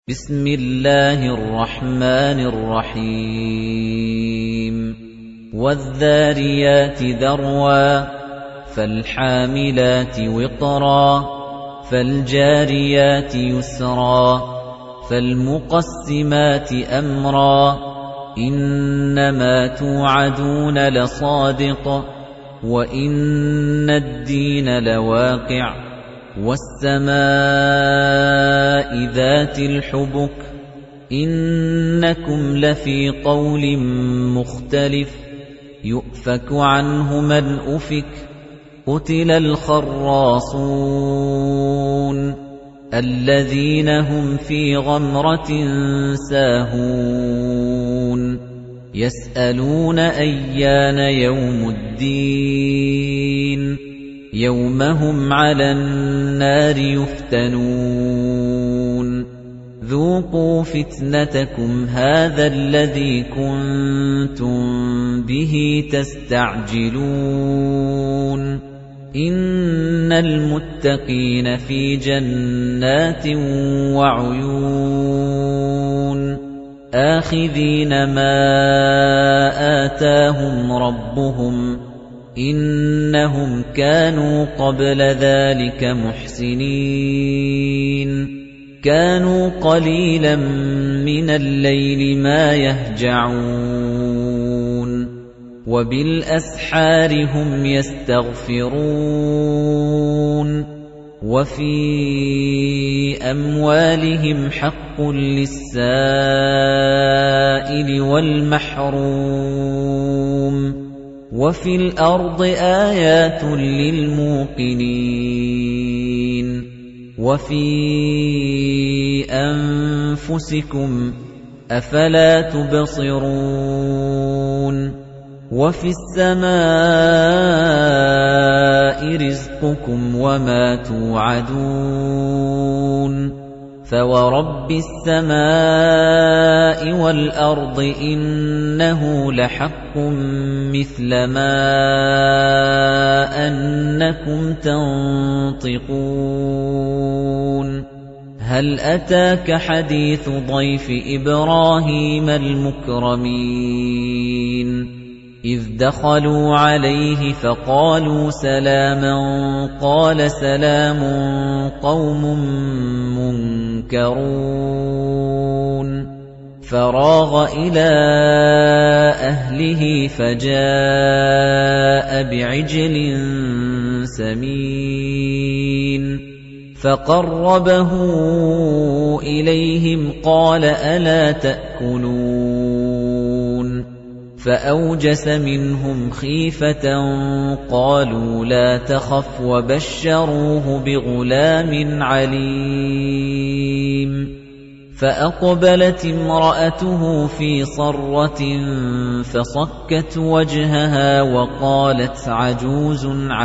بسم الله الرحمن الرحيم والذاريات ذروا فالحاملات وقرا فالجاريات يسرا فالمقسمات أمرا إنما توعدون لصادق وإن الدين لواقع وَالسَّمَاءِ ذَاتِ الْحُبُكِ إِنَّكُمْ لَفِي قَوْلٍ مُخْتَلِفٍ يُؤْفَكُ عَنْهُ مَنْ أُفِكَ قُتِلَ الْخَرَّاصُونَ الَّذِينَ هُمْ فِي غَمْرَةٍ سَاهُونَ يَسْأَلُونَ أَيَّانَ يَوْمُ الدِّينِ يَوْمَ هُمْ عَلَى النَّارِ يُفْتَنُونَ ذُوقُوا فِتْنَتَكُمْ هَذَا الَّذِي كُنتُم بِهِ تَسْتَعْجِلُونَ إِنَّ الْمُتَّقِينَ فِي جَنَّاتٍ وَعُيُونٍ آخِذِينَ مَا آتَاهُمْ رَبُّهُمْ إِنَّهُمْ كَانُوا قَبْلَ ذَلِكَ مُحْسِنِينَ كَانُوا قَلِيلًا مِنَ اللَّيْلِ مَا يَهْجَعُونَ وَبِالْأَسْحَارِ هُمْ يَسْتَغْفِرُونَ وَفِي أَمْوَالِهِمْ حَقٌّ لِّلسَّائِلِ وَالْمَحْرُومِ وَفِي الْأَرْضِ آيَاتٌ لِّلْمُوقِنِينَ وَفِي أَنفُسِكُمْ أَفَلَا تُبْصِرُونَ وَفِي السَّمَاءِ رِزْقُكُمْ وَمَا تُوعَدُونَ فَوَرَبِّ السَّمَاءِ وَالْأَرْضِ إِنَّهُ لَحَقٌّ مِثْلَ مَا أَنَّكُمْ تَنطِقُونَ هَلْ أَتَاكَ حَدِيثُ ضَيْفِ إِبْرَاهِيمَ الْمُكْرَمِينَ إِذْ دَخَلُوا عَلَيْهِ فَقَالُوا سَلَامًا قَالَ سَلَامٌ قَوْمٌ مُنكَرُونَ فَرَاغَ إِلَىٰ أَهْلِهِ فَجَاءَ بِعِجْلٍ سَمِينٍ فَقَرَّبَهُ إِلَيْهِمْ قَالَ أَلَا تَأْكُلُونَ فَأَوْجَسَ مِنْهُمْ خِيفَةً قَالُوا لَا تَخَفْ وَبَشَّرُوهُ بِغُلَامٍ عَلِيمٍ فَأَقْبَلَتِ امْرَأَتُهُ فِي صَرَّةٍ فَصَكَّتْ وَجْهَهَا وَقَالَتْ عَجُوزٌ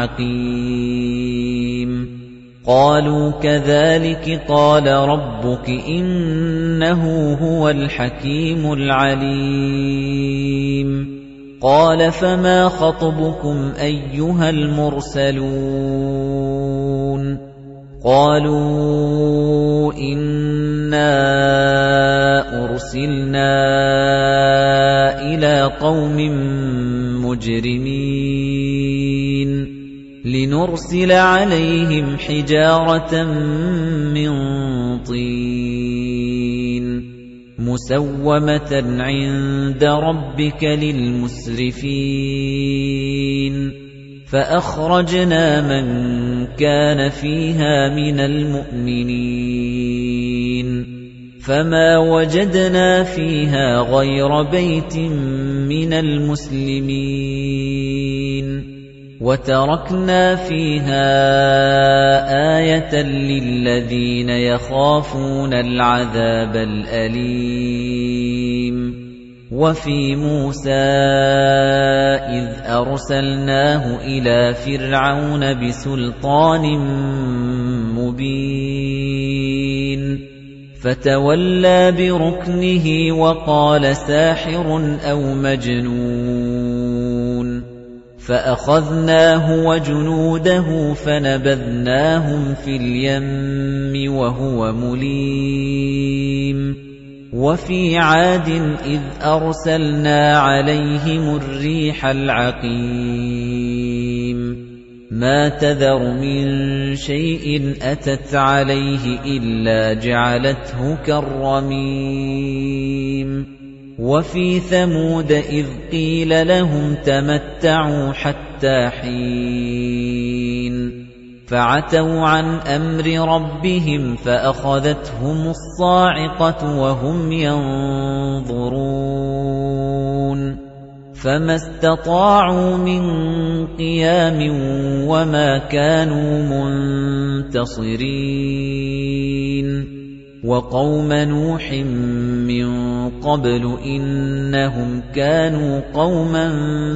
عَقِيمٌ قَالُوا كَذَلِكِ قَالَ رَبُّكِ إِنَّهُ هُوَ الْحَكِيمُ الْعَلِيمُ قَالَ فَمَا خَطْبُكُمْ أَيُّهَا الْمُرْسَلُونَ قَالُوا إِنَّا أُرْسِلْنَا إِلَى قَوْمٍ مُجْرِمِينَ لِنُرْسِلَ عَلَيْهِمْ حِجَارَةً مِّن طِينٍ مُّسَوَّمَةً عِندَ رَبِّكَ لِلْمُسْرِفِينَ فَأَخْرَجْنَا مَن كَانَ فِيهَا مِنَ الْمُؤْمِنِينَ فَمَا وَجَدْنَا فِيهَا غَيْرَ بَيْتٍ مِّنَ الْمُسْلِمِينَ وَتَرَكْنَا فِيهَا آيَةً لِّلَّذِينَ يَخَافُونَ الْعَذَابَ الْأَلِيمَ وَفِي مُوسَىٰ إِذْ أَرْسَلْنَاهُ إِلَىٰ فِرْعَوْنَ بِسُلْطَانٍ مُّبِينٍ فَتَوَلَّىٰ بِرُكْنِهِ وَقَالَ سَاحِرٌ أَوْ مَجْنُونٌ فأخذناه وجنوده فنبذناهم في اليم وهو مليم وفي عاد إذ أرسلنا عليهم الريح العقيم ما تذر من شيء أتت عليه إلا جعلته كالرميم وفي ثمود إذ قيل لهم تمتعوا حتى حين فعتوا عن أمر ربهم فأخذتهم الصاعقة وهم ينظرون فما استطاعوا من قيام وما كانوا منتصرين وقوم نوح من قبل إنهم كانوا قوما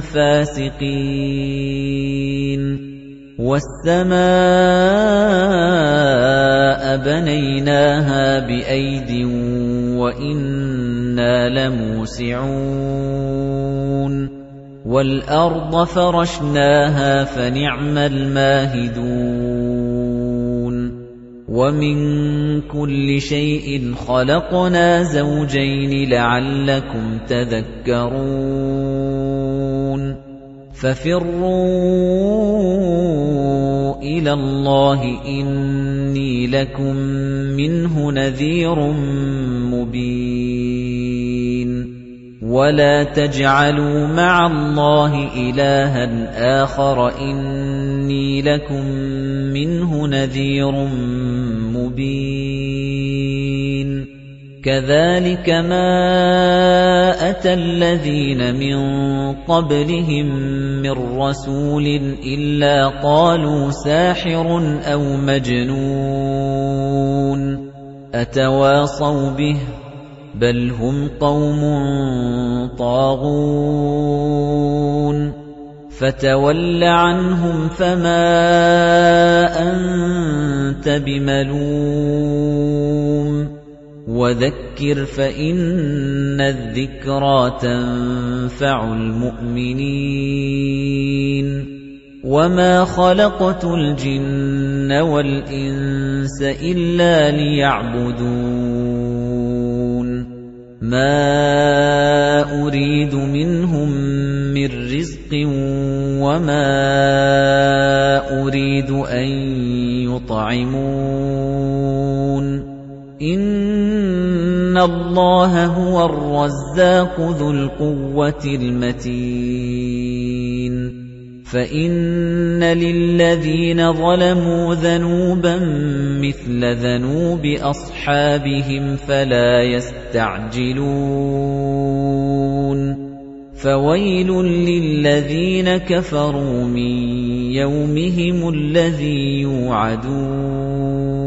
فاسقين والسماء بنيناها بأيد وإنا لموسعون والأرض فرشناها فنعم الماهدون ومن كل شيء خلقنا زوجين لعلكم تذكرون ففروا إلى الله إني لكم منه نذير مبين ولا تجعلوا مع الله إلها آخر إني لكم منه نذير مبين كذلك ما أتى الذين من قبلهم من رسول إلا قالوا ساحر أو مجنون أتواصوا به بل هم قوم طاغون فتول عنهم فما أنت بملوم وذكر فإن الذكرى تنفع المؤمنين وما خلقت الجن والإنس إلا ليعبدون ما أريد منهم من رزق وما أريد أن يطعمون إن الله هو الرزاق ذو القوة المتين فإن للذين ظلموا ذنوبا مثل ذنوب أصحابهم فلا يستعجلون فويل للذين كفروا من يومهم الذي يوعدون